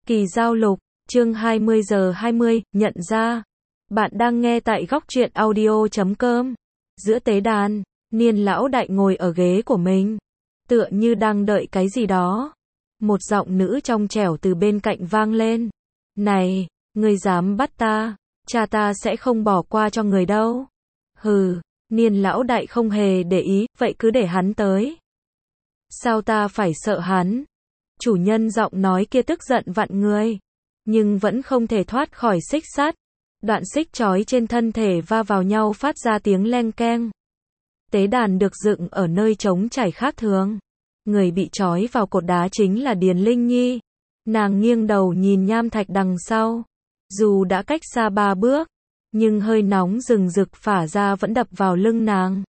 Kỳ giao lục, chương 20 giờ 20, nhận ra. Bạn đang nghe tại góc truyện audio.com. Giữa tế đàn, Niên lão đại ngồi ở ghế của mình, tựa như đang đợi cái gì đó. Một giọng nữ trong trẻo từ bên cạnh vang lên. Này, ngươi dám bắt ta, cha ta sẽ không bỏ qua cho người đâu. Hừ, Niên lão đại không hề để ý, vậy cứ để hắn tới. Sao ta phải sợ hắn? Chủ nhân giọng nói kia tức giận vặn người, nhưng vẫn không thể thoát khỏi xích sắt. Đoạn xích trói trên thân thể va vào nhau phát ra tiếng leng keng. Tế đàn được dựng ở nơi trống trải khác thường. Người bị trói vào cột đá chính là Điền Linh Nhi. Nàng nghiêng đầu nhìn nham thạch đằng sau. Dù đã cách xa 3 bước, nhưng hơi nóng rừng rực phả ra vẫn đập vào lưng nàng.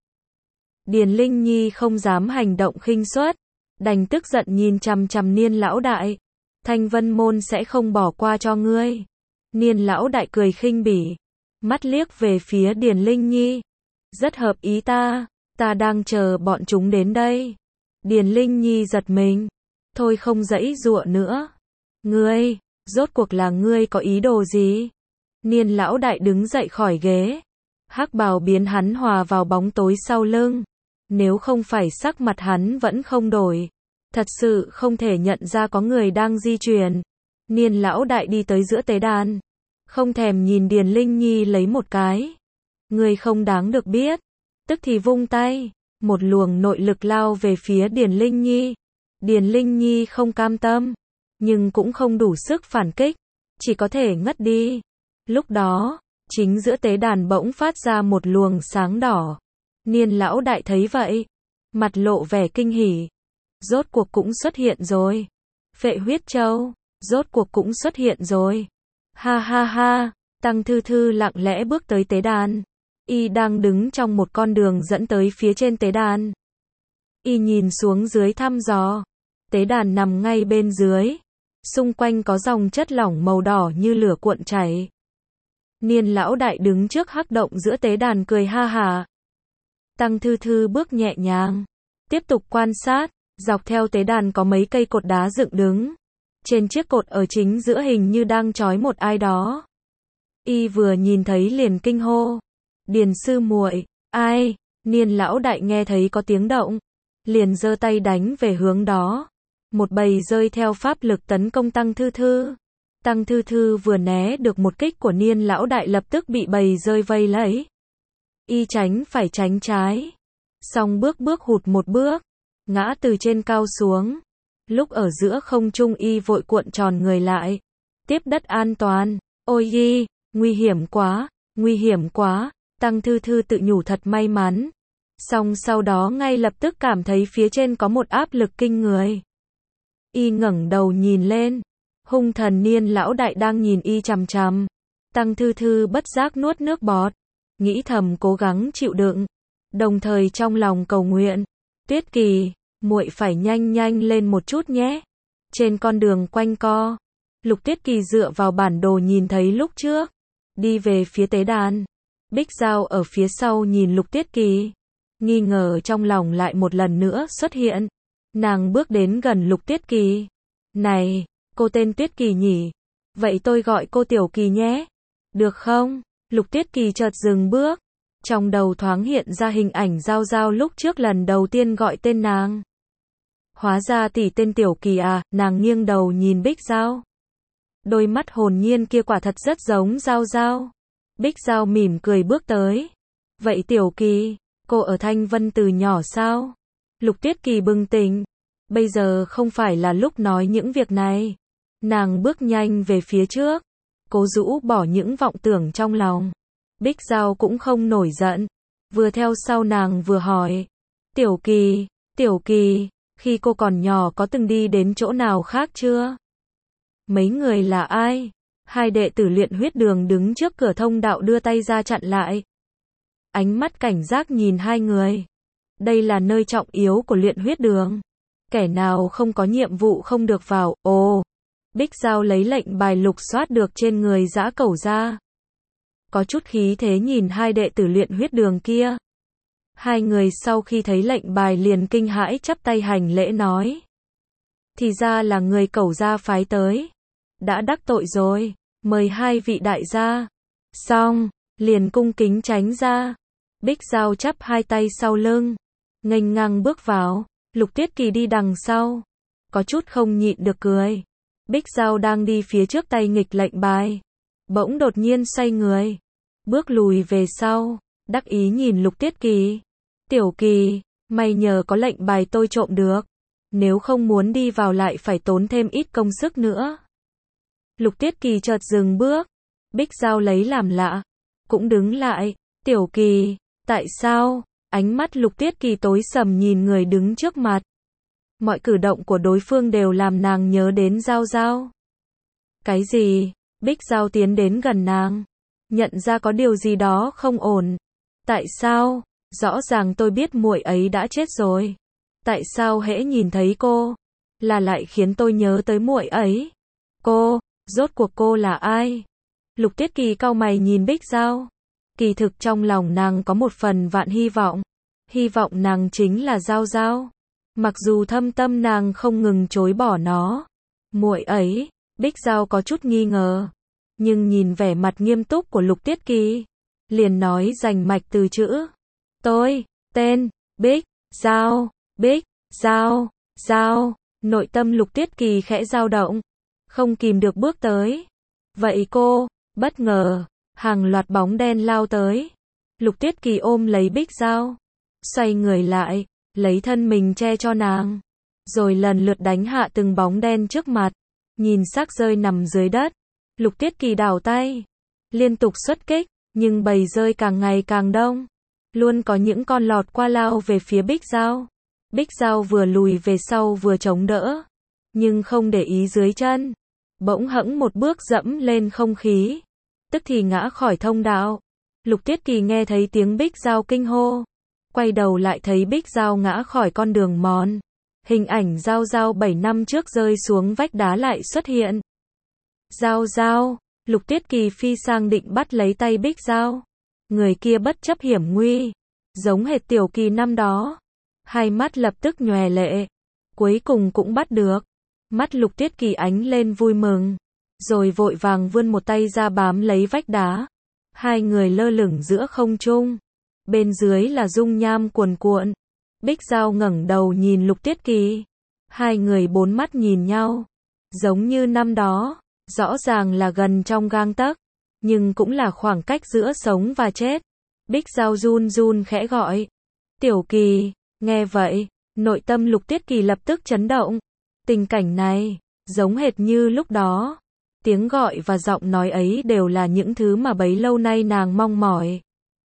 Điền Linh Nhi không dám hành động khinh suất, đành tức giận nhìn chằm chằm Niên lão đại. Thanh Vân môn sẽ không bỏ qua cho ngươi. Niên lão đại cười khinh bỉ, mắt liếc về phía Điền Linh Nhi. Rất hợp ý ta đang chờ bọn chúng đến đây. Điền Linh Nhi giật mình, thôi không giãy giụa nữa. Ngươi, rốt cuộc là ngươi có ý đồ gì? Niên lão đại đứng dậy khỏi ghế, hắc bào biến hắn hòa vào bóng tối sau lưng. Nếu không phải sắc mặt hắn vẫn không đổi, thật sự không thể nhận ra có người đang di chuyển. Niên lão đại đi tới giữa tế đàn, không thèm nhìn Điền Linh Nhi lấy một cái. Ngươi không đáng được biết. Tức thì vung tay, một luồng nội lực lao về phía Điền Linh Nhi. Điền Linh Nhi không cam tâm, nhưng cũng không đủ sức phản kích, chỉ có thể ngất đi. Lúc đó, chính giữa tế đàn bỗng phát ra một luồng sáng đỏ. Niên lão đại thấy vậy, mặt lộ vẻ kinh hỉ. Rốt cuộc cũng xuất hiện rồi. Phệ huyết châu, rốt cuộc cũng xuất hiện rồi. Ha ha ha, Tăng Thư Thư lặng lẽ bước tới tế đàn. Y đang đứng trong một con đường dẫn tới phía trên tế đàn. Y nhìn xuống dưới thăm dò. Tế đàn nằm ngay bên dưới. Xung quanh có dòng chất lỏng màu đỏ như lửa cuộn chảy. Niên lão đại đứng trước hắc động giữa tế đàn cười ha hả. Tăng Thư Thư bước nhẹ nhàng, tiếp tục quan sát. Dọc theo tế đàn có mấy cây cột đá dựng đứng. Trên chiếc cột ở chính giữa hình như đang trói một ai đó. Y vừa nhìn thấy liền kinh hô. Điền sư muội, ai? Niên lão đại nghe thấy có tiếng động, liền giơ tay đánh về hướng đó. Một bầy rơi theo pháp lực tấn công Tăng Thư Thư. Tăng Thư Thư vừa né được một kích của Niên lão đại lập tức bị bầy rơi vây lấy. Y tránh phải tránh trái, song bước hụt một bước, ngã từ trên cao xuống. Lúc ở giữa không trung y vội cuộn tròn người lại, tiếp đất an toàn. Ôi y, nguy hiểm quá. Tăng Thư Thư tự nhủ thật may mắn. Song sau đó ngay lập tức cảm thấy phía trên có một áp lực kinh người. Y ngẩng đầu nhìn lên, hung thần Niên lão đại đang nhìn y chằm chằm. Tăng Thư Thư bất giác nuốt nước bọt, nghĩ thầm cố gắng chịu đựng, đồng thời trong lòng cầu nguyện. Tuyết Kỳ, muội phải nhanh lên một chút nhé. Trên con đường quanh co, Lục Tuyết Kỳ dựa vào bản đồ nhìn thấy lúc trước, đi về phía tế đàn. Bích Giao ở phía sau nhìn Lục Tuyết Kỳ, nghi ngờ trong lòng lại một lần nữa xuất hiện. Nàng bước đến gần Lục Tuyết Kỳ. Này, cô tên Tuyết Kỳ nhỉ? Vậy tôi gọi cô Tiểu Kỳ nhé. Được không? Lục Tuyết Kỳ chợt dừng bước. Trong đầu thoáng hiện ra hình ảnh Giao Giao lúc trước lần đầu tiên gọi tên nàng. Hóa ra tỷ tên Tiểu Kỳ à, nàng nghiêng đầu nhìn Bích Giao. Đôi mắt hồn nhiên kia quả thật rất giống Giao Giao. Bích Giao mỉm cười bước tới. Vậy Tiểu Kỳ, cô ở Thanh Vân từ nhỏ sao? Lục Tuyết Kỳ bừng tỉnh. Bây giờ không phải là lúc nói những việc này. Nàng bước nhanh về phía trước, cố rũ bỏ những vọng tưởng trong lòng. Bích Giao cũng không nổi giận, vừa theo sau nàng vừa hỏi. Tiểu Kỳ, khi cô còn nhỏ có từng đi đến chỗ nào khác chưa? Mấy người là ai? Hai đệ tử Luyện Huyết Đường đứng trước cửa thông đạo đưa tay ra chặn lại. Ánh mắt cảnh giác nhìn hai người. Đây là nơi trọng yếu của Luyện Huyết Đường. Kẻ nào không có nhiệm vụ không được vào. Ồ! Bích Giao lấy lệnh bài lục soát được trên người Dã Cẩu ra. Có chút khí thế nhìn hai đệ tử Luyện Huyết Đường kia. Hai người sau khi thấy lệnh bài liền kinh hãi chắp tay hành lễ nói. Thì ra là người Cẩu gia phái tới. đã đắc tội rồi, mời hai vị đại gia. Xong, liền cung kính tránh ra. Bích Giao chắp hai tay sau lưng, nghênh ngang bước vào, Lục Tuyết Kỳ đi đằng sau, có chút không nhịn được cười. Bích Giao đang đi phía trước tay nghịch lệnh bài, bỗng đột nhiên xoay người, bước lùi về sau, đắc ý nhìn Lục Tuyết Kỳ. Tiểu Kỳ, mày nhờ có lệnh bài tôi trộm được, nếu không muốn đi vào lại phải tốn thêm ít công sức nữa. Lục Tuyết Kỳ chợt dừng bước, Bích Giao lấy làm lạ, cũng đứng lại. Tiểu Kỳ, tại sao? Ánh mắt Lục Tuyết Kỳ tối sầm nhìn người đứng trước mặt. Mọi cử động của đối phương đều làm nàng nhớ đến Giao Giao. Cái gì? Bích Giao tiến đến gần nàng, nhận ra có điều gì đó không ổn. Tại sao? Rõ ràng tôi biết muội ấy đã chết rồi. Tại sao hễ nhìn thấy cô, là lại khiến tôi nhớ tới muội ấy? Cô, rốt cuộc cô là ai? Lục Tuyết Kỳ cau mày nhìn Bích Giao. Kỳ thực trong lòng nàng có một phần vạn hy vọng nàng chính là Giao Giao. Mặc dù thâm tâm nàng không ngừng chối bỏ nó. Muội ấy, Bích Giao có chút nghi ngờ, nhưng nhìn vẻ mặt nghiêm túc của Lục Tuyết Kỳ, liền nói rành mạch từ chữ. Tôi, tên, Bích Giao, Bích Giao, Giao. Nội tâm Lục Tuyết Kỳ khẽ dao động, không kìm được bước tới. Vậy cô, bất ngờ, hàng loạt bóng đen lao tới. Lục Tuyết Kỳ ôm lấy Bích Giao, xoay người lại, lấy thân mình che cho nàng, rồi lần lượt đánh hạ từng bóng đen trước mặt. Nhìn xác rơi nằm dưới đất, Lục Tuyết Kỳ đảo tay, liên tục xuất kích, nhưng bầy rơi càng ngày càng đông. Luôn có những con lọt qua lao về phía Bích Giao. Bích Giao vừa lùi về sau vừa chống đỡ, nhưng không để ý dưới chân. Bỗng hẫng một bước dẫm lên không khí, tức thì ngã khỏi thông đạo. Lục Tuyết Kỳ nghe thấy tiếng Bích Giao kinh hô, quay đầu lại thấy Bích Giao ngã khỏi con đường mòn. Hình ảnh Giao Giao 7 năm trước rơi xuống vách đá lại xuất hiện. Giao Giao, Lục Tuyết Kỳ phi sang định bắt lấy tay Bích Giao. Người kia bất chấp hiểm nguy, giống hệt Tiểu Kỳ năm đó. Hai mắt lập tức nhòe lệ, cuối cùng cũng bắt được. Mắt Lục Tuyết Kỳ ánh lên vui mừng, rồi vội vàng vươn một tay ra bám lấy vách đá. Hai người lơ lửng giữa không trung, bên dưới là dung nham cuồn cuộn. Bích Giao ngẩng đầu nhìn Lục Tuyết Kỳ, hai người bốn mắt nhìn nhau, giống như năm đó, rõ ràng là gần trong gang tấc, nhưng cũng là khoảng cách giữa sống và chết. Bích Giao run run khẽ gọi, Tiểu Kỳ. Nghe vậy, nội tâm Lục Tuyết Kỳ lập tức chấn động. Tình cảnh này, giống hệt như lúc đó. Tiếng gọi và giọng nói ấy đều là những thứ mà bấy lâu nay nàng mong mỏi.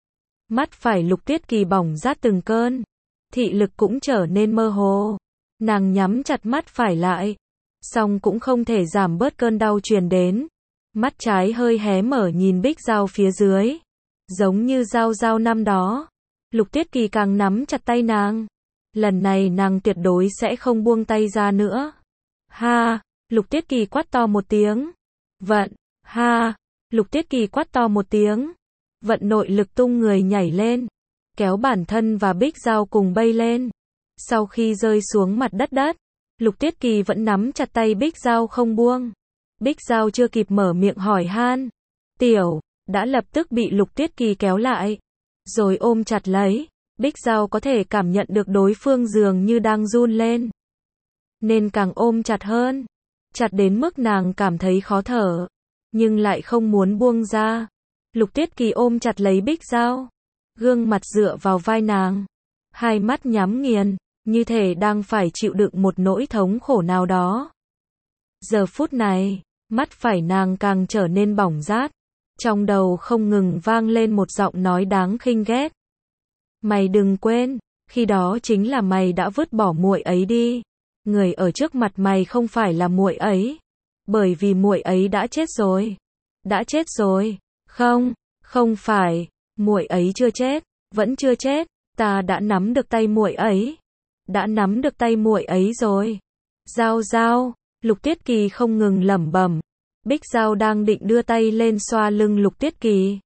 Mắt phải Lục Tuyết Kỳ bỏng rát từng cơn, thị lực cũng trở nên mơ hồ. Nàng nhắm chặt mắt phải lại, song cũng không thể giảm bớt cơn đau truyền đến. Mắt trái hơi hé mở nhìn Bích Giao phía dưới, giống như Giao Giao năm đó. Lục Tuyết Kỳ càng nắm chặt tay nàng. Lần này nàng tuyệt đối sẽ không buông tay ra nữa. Ha! Lục Tuyết Kỳ quát to một tiếng. Vận! Ha! Lục Tuyết Kỳ quát to một tiếng. Vận nội lực tung người nhảy lên, kéo bản thân và Bích Giao cùng bay lên. Sau khi rơi xuống mặt đất, Lục Tuyết Kỳ vẫn nắm chặt tay Bích Giao không buông. Bích Giao chưa kịp mở miệng hỏi han, Tiểu, đã lập tức bị Lục Tuyết Kỳ kéo lại, rồi ôm chặt lấy. Bích Giao có thể cảm nhận được đối phương dường như đang run lên, nên càng ôm chặt hơn, chặt đến mức nàng cảm thấy khó thở, nhưng lại không muốn buông ra. Lục Tuyết Kỳ ôm chặt lấy Bích Giao, gương mặt dựa vào vai nàng, hai mắt nhắm nghiền, như thể đang phải chịu đựng một nỗi thống khổ nào đó. Giờ phút này, mắt phải nàng càng trở nên bỏng rát, trong đầu không ngừng vang lên một giọng nói đáng khinh ghét. Mày đừng quên, khi đó chính là mày đã vứt bỏ muội ấy đi. Người ở trước mặt mày không phải là muội ấy, bởi vì muội ấy đã chết rồi. Đã chết rồi. Không, không phải, muội ấy chưa chết, vẫn chưa chết, ta đã nắm được tay muội ấy. Đã nắm được tay muội ấy rồi. Giao Giao, Lục Tuyết Kỳ không ngừng lẩm bẩm. Bích Giao đang định đưa tay lên xoa lưng Lục Tuyết Kỳ,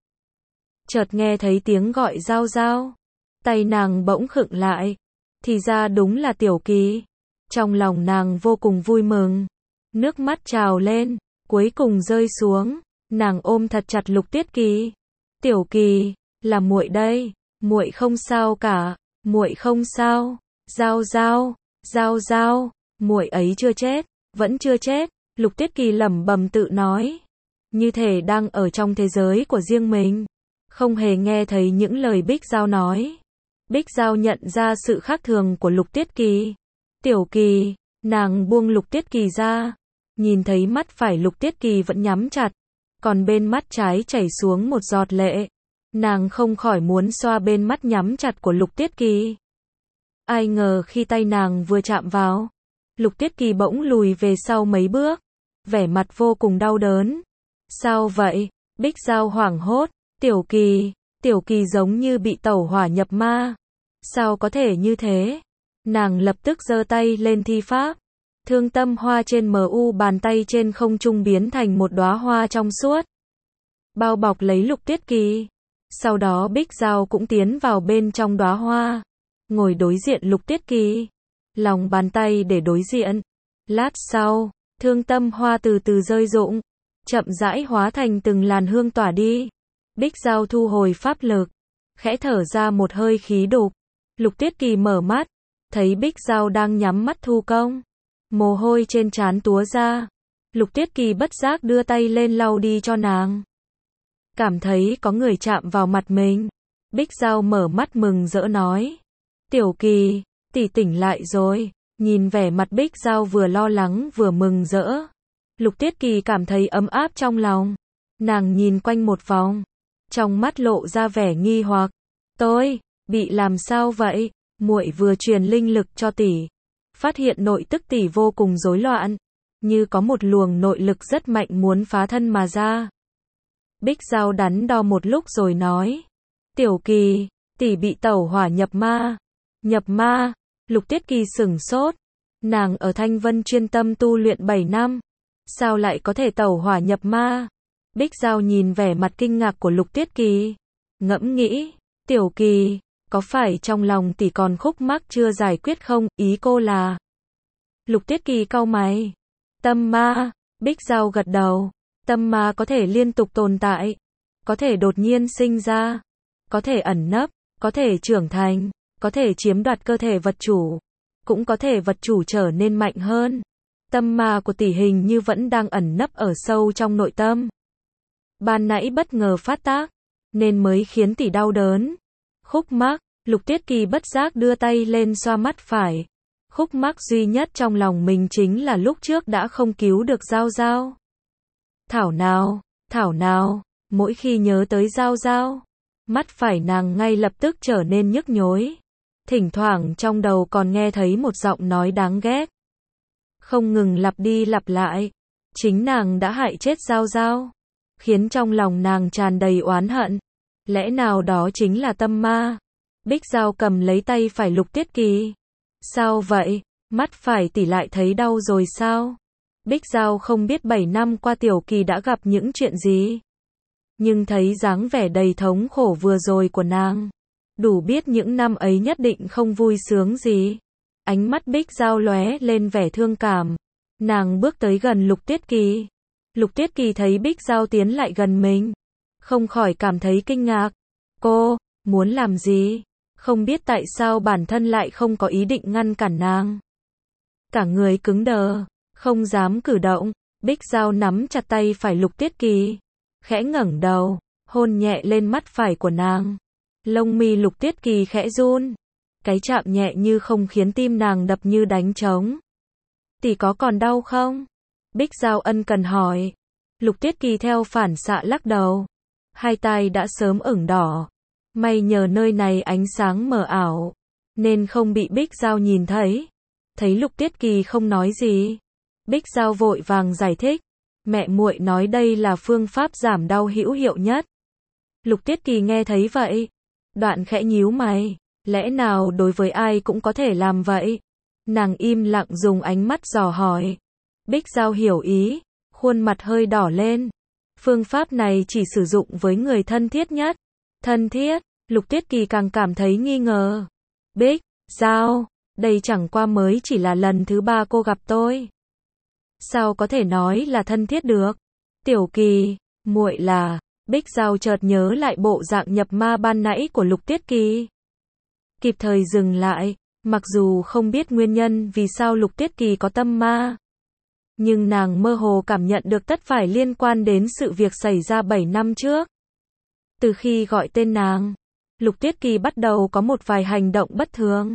chợt nghe thấy tiếng gọi Giao Giao. Tay nàng bỗng khựng lại, thì ra đúng là Tiểu Kỳ. Trong lòng nàng vô cùng vui mừng, nước mắt trào lên. cuối cùng rơi xuống, nàng ôm thật chặt Lục Tuyết Kỳ. Tiểu Kỳ, là muội đây, muội không sao cả, muội không sao. Giao Giao, Giao Giao, muội ấy chưa chết, vẫn chưa chết, Lục Tuyết Kỳ lẩm bẩm tự nói, như thể đang ở trong thế giới của riêng mình, không hề nghe thấy những lời Bích Giao nói. Bích Giao nhận ra sự khác thường của Lục Tuyết Kỳ. Tiểu Kỳ, nàng buông Lục Tuyết Kỳ ra, nhìn thấy mắt phải Lục Tuyết Kỳ vẫn nhắm chặt, còn bên mắt trái chảy xuống một giọt lệ. Nàng không khỏi muốn xoa bên mắt nhắm chặt của Lục Tuyết Kỳ. Ai ngờ khi tay nàng vừa chạm vào, Lục Tuyết Kỳ bỗng lùi về sau mấy bước, vẻ mặt vô cùng đau đớn. Sao vậy? Bích Giao hoảng hốt, Tiểu Kỳ giống như bị tẩu hỏa nhập ma. Sao có thể như thế? Nàng lập tức giơ tay lên thi pháp. Thương tâm hoa trên mu bàn tay trên không trung biến thành một đóa hoa trong suốt, bao bọc lấy Lục Tuyết Kỳ. Sau đó Bích Giao cũng tiến vào bên trong đóa hoa, ngồi đối diện Lục Tuyết Kỳ, lòng bàn tay để đối diện. Lát sau, thương tâm hoa từ từ rơi rụng, chậm rãi hóa thành từng làn hương tỏa đi. Bích Giao thu hồi pháp lực, khẽ thở ra một hơi khí đục. Lục Tuyết Kỳ mở mắt, thấy Bích Giao đang nhắm mắt thu công, mồ hôi trên trán túa ra. Lục Tuyết Kỳ bất giác đưa tay lên lau đi cho nàng. Cảm thấy có người chạm vào mặt mình. Bích Giao mở mắt mừng rỡ nói, Tiểu Kỳ, tỷ tỉnh lại rồi. Nhìn vẻ mặt Bích Giao vừa lo lắng vừa mừng rỡ, Lục Tuyết Kỳ cảm thấy ấm áp trong lòng. Nàng nhìn quanh một vòng, trong mắt lộ ra vẻ nghi hoặc. Tôi, bị làm sao vậy? Muội vừa truyền linh lực cho tỷ, phát hiện nội tức tỷ vô cùng rối loạn, như có một luồng nội lực rất mạnh muốn phá thân mà ra. Bích Giao đắn đo một lúc rồi nói, Tiểu Kỳ, tỷ bị tẩu hỏa nhập ma. Nhập ma? Lục Tuyết Kỳ sửng sốt. Nàng ở Thanh Vân chuyên tâm tu luyện 7 năm, sao lại có thể tẩu hỏa nhập ma? Bích Giao nhìn vẻ mặt kinh ngạc của Lục Tuyết Kỳ, ngẫm nghĩ, Tiểu Kỳ, có phải trong lòng tỷ còn khúc mắc chưa giải quyết không? Ý cô là... Lục Tuyết Kỳ cau mày. Tâm ma. Bích Giao gật đầu. Tâm ma có thể liên tục tồn tại, có thể đột nhiên sinh ra, có thể ẩn nấp, có thể trưởng thành, có thể chiếm đoạt cơ thể vật chủ, cũng có thể vật chủ trở nên mạnh hơn. Tâm ma của tỷ hình như vẫn đang ẩn nấp ở sâu trong nội tâm. Ban nãy bất ngờ phát tác, nên mới khiến tỷ đau đớn. Khúc mắc, Lục Tuyết Kỳ bất giác đưa tay lên xoa mắt phải. Khúc mắc duy nhất trong lòng mình chính là lúc trước đã không cứu được Giao Giao. Thảo nào, mỗi khi nhớ tới Giao Giao, mắt phải nàng ngay lập tức trở nên nhức nhối. Thỉnh thoảng trong đầu còn nghe thấy một giọng nói đáng ghét, không ngừng lặp đi lặp lại. Chính nàng đã hại chết Giao Giao, khiến trong lòng nàng tràn đầy oán hận. Lẽ nào đó chính là tâm ma? Bích Giao cầm lấy tay phải Lục Tuyết Kỳ. Sao vậy? Mắt phải tỷ lại thấy đau rồi sao? Bích Giao không biết 7 năm qua Tiểu Kỳ đã gặp những chuyện gì, nhưng thấy dáng vẻ đầy thống khổ vừa rồi của nàng, đủ biết những năm ấy nhất định không vui sướng gì. Ánh mắt Bích Giao lóe lên vẻ thương cảm. Nàng bước tới gần Lục Tuyết Kỳ. Lục Tuyết Kỳ thấy Bích Giao tiến lại gần mình, không khỏi cảm thấy kinh ngạc. Cô, muốn làm gì? Không biết tại sao bản thân lại không có ý định ngăn cản nàng. Cả người cứng đờ, không dám cử động. Bích Giao nắm chặt tay phải Lục Tuyết Kỳ, khẽ ngẩng đầu, hôn nhẹ lên mắt phải của nàng. Lông mi Lục Tuyết Kỳ khẽ run. Cái chạm nhẹ như không khiến tim nàng đập như đánh trống. Tỷ có còn đau không? Bích Giao ân cần hỏi. Lục Tuyết Kỳ theo phản xạ lắc đầu. Hai tai đã sớm ửng đỏ. May nhờ nơi này ánh sáng mờ ảo, nên không bị Bích Giao nhìn thấy. Thấy Lục Tuyết Kỳ không nói gì, Bích Giao vội vàng giải thích. Mẹ muội nói đây là phương pháp giảm đau hữu hiệu nhất. Lục Tuyết Kỳ nghe thấy vậy, đoạn khẽ nhíu mày. Lẽ nào đối với ai cũng có thể làm vậy? Nàng im lặng dùng ánh mắt dò hỏi. Bích Giao hiểu ý, khuôn mặt hơi đỏ lên. Phương pháp này chỉ sử dụng với người thân thiết nhất. Thân thiết? Lục Tuyết Kỳ càng cảm thấy nghi ngờ. Bích Giao, đây chẳng qua mới chỉ là lần thứ 3 cô gặp tôi. sao có thể nói là thân thiết được. Tiểu Kỳ, muội là, Bích Giao chợt nhớ lại bộ dạng nhập ma ban nãy của Lục Tiết Kỳ. Kịp thời dừng lại, mặc dù không biết nguyên nhân vì sao Lục Tiết Kỳ có tâm ma. Nhưng nàng mơ hồ cảm nhận được tất phải liên quan đến sự việc xảy ra 7 năm trước. Từ khi gọi tên nàng, Lục Tiết Kỳ bắt đầu có một vài hành động bất thường.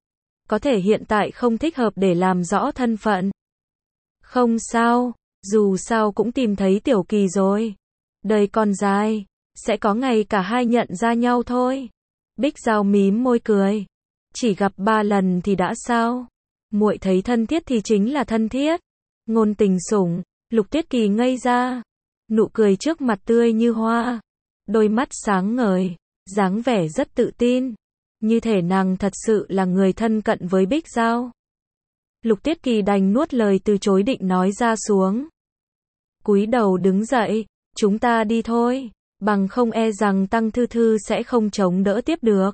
Có thể hiện tại không thích hợp để làm rõ thân phận. Không sao, dù sao cũng tìm thấy Tiểu Kỳ rồi. Đời còn dài, sẽ có ngày cả hai nhận ra nhau thôi. Bích Giao mím môi cười. Chỉ gặp 3 lần thì đã sao? Muội thấy thân thiết thì chính là thân thiết. Ngôn tình sủng, Lục Tiết Kỳ ngây ra. Nụ cười trước mặt tươi như hoa. Đôi mắt sáng ngời, dáng vẻ rất tự tin. Như thể nàng thật sự là người thân cận với Bích Giao. Lục Tiết Kỳ đành nuốt lời từ chối định nói ra xuống. Cúi đầu đứng dậy, chúng ta đi thôi, bằng không e rằng Tăng Thư Thư sẽ không chống đỡ tiếp được.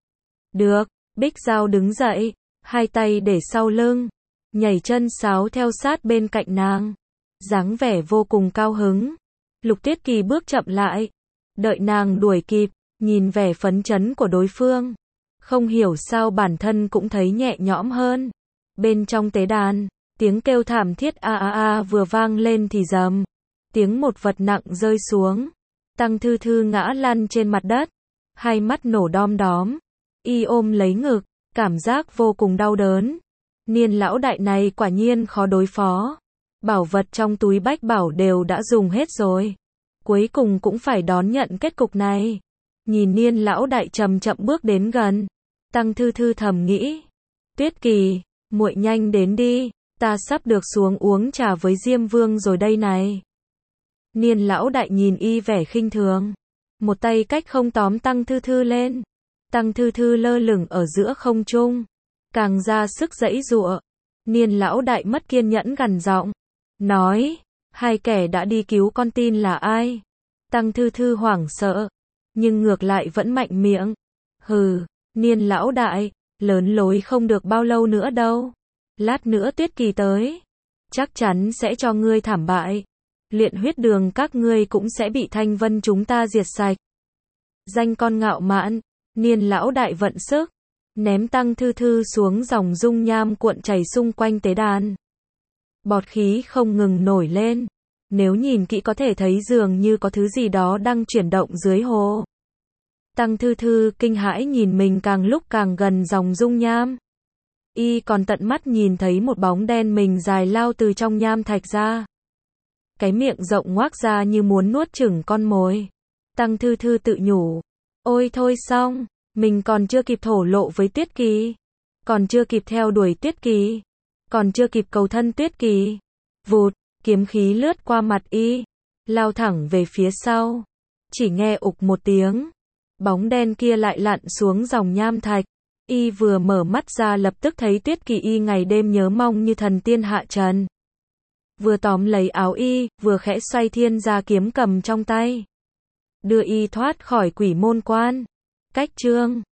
Được, Bích Giao đứng dậy, hai tay để sau lưng, nhảy chân sáo theo sát bên cạnh nàng. Dáng vẻ vô cùng cao hứng. Lục Tiết Kỳ bước chậm lại, đợi nàng đuổi kịp, nhìn vẻ phấn chấn của đối phương. Không hiểu sao bản thân cũng thấy nhẹ nhõm hơn. Bên trong tế đàn, tiếng kêu thảm thiết a a a vừa vang lên thì rầm. Tiếng một vật nặng rơi xuống. Tăng Thư Thư ngã lăn trên mặt đất. Hai mắt nổ đom đóm. Y ôm lấy ngực, cảm giác vô cùng đau đớn. Niên lão đại này quả nhiên khó đối phó. Bảo vật trong túi bách bảo đều đã dùng hết rồi. Cuối cùng cũng phải đón nhận kết cục này. Nhìn Niên lão đại chậm chậm bước đến gần. Tăng Thư Thư thầm nghĩ. Tuyết Kỳ, muội nhanh đến đi. Ta sắp được xuống uống trà với Diêm Vương rồi đây này. Niên lão đại nhìn y vẻ khinh thường. Một tay cách không tóm Tăng Thư Thư lên. Tăng Thư Thư lơ lửng ở giữa không trung. Càng ra sức giãy giụa. Niên lão đại mất kiên nhẫn gằn giọng. Nói, hai kẻ đã đi cứu con tin là ai? Tăng Thư Thư hoảng sợ. Nhưng ngược lại vẫn mạnh miệng. Hừ, Niên lão đại, lớn lối không được bao lâu nữa đâu. Lát nữa Tuyết Kỳ tới. Chắc chắn sẽ cho ngươi thảm bại. Luyện huyết đường các ngươi cũng sẽ bị Thanh Vân chúng ta diệt sạch. Danh con ngạo mạn, Niên lão đại vận sức. Ném Tăng Thư Thư xuống dòng dung nham cuộn chảy xung quanh tế đàn. Bọt khí không ngừng nổi lên. Nếu nhìn kỹ có thể thấy dường như có thứ gì đó đang chuyển động dưới hồ. Tăng Thư Thư kinh hãi nhìn mình càng lúc càng gần dòng dung nham. Y còn tận mắt nhìn thấy một bóng đen mình dài lao từ trong nham thạch ra. Cái miệng rộng ngoác ra như muốn nuốt chửng con mồi. Tăng Thư Thư tự nhủ. Ôi thôi xong, mình còn chưa kịp thổ lộ với Tuyết Kỳ. Còn chưa kịp theo đuổi Tuyết Kỳ. Còn chưa kịp cầu thân Tuyết Kỳ. Vụt, kiếm khí lướt qua mặt y. Lao thẳng về phía sau. Chỉ nghe ục một tiếng. Bóng đen kia lại lặn xuống dòng nham thạch. Y vừa mở mắt ra lập tức thấy Tuyết Kỳ y ngày đêm nhớ mong như thần tiên hạ trần. Vừa tóm lấy áo y, vừa khẽ xoay thiên gia kiếm cầm trong tay. Đưa y thoát khỏi quỷ môn quan. Cách chương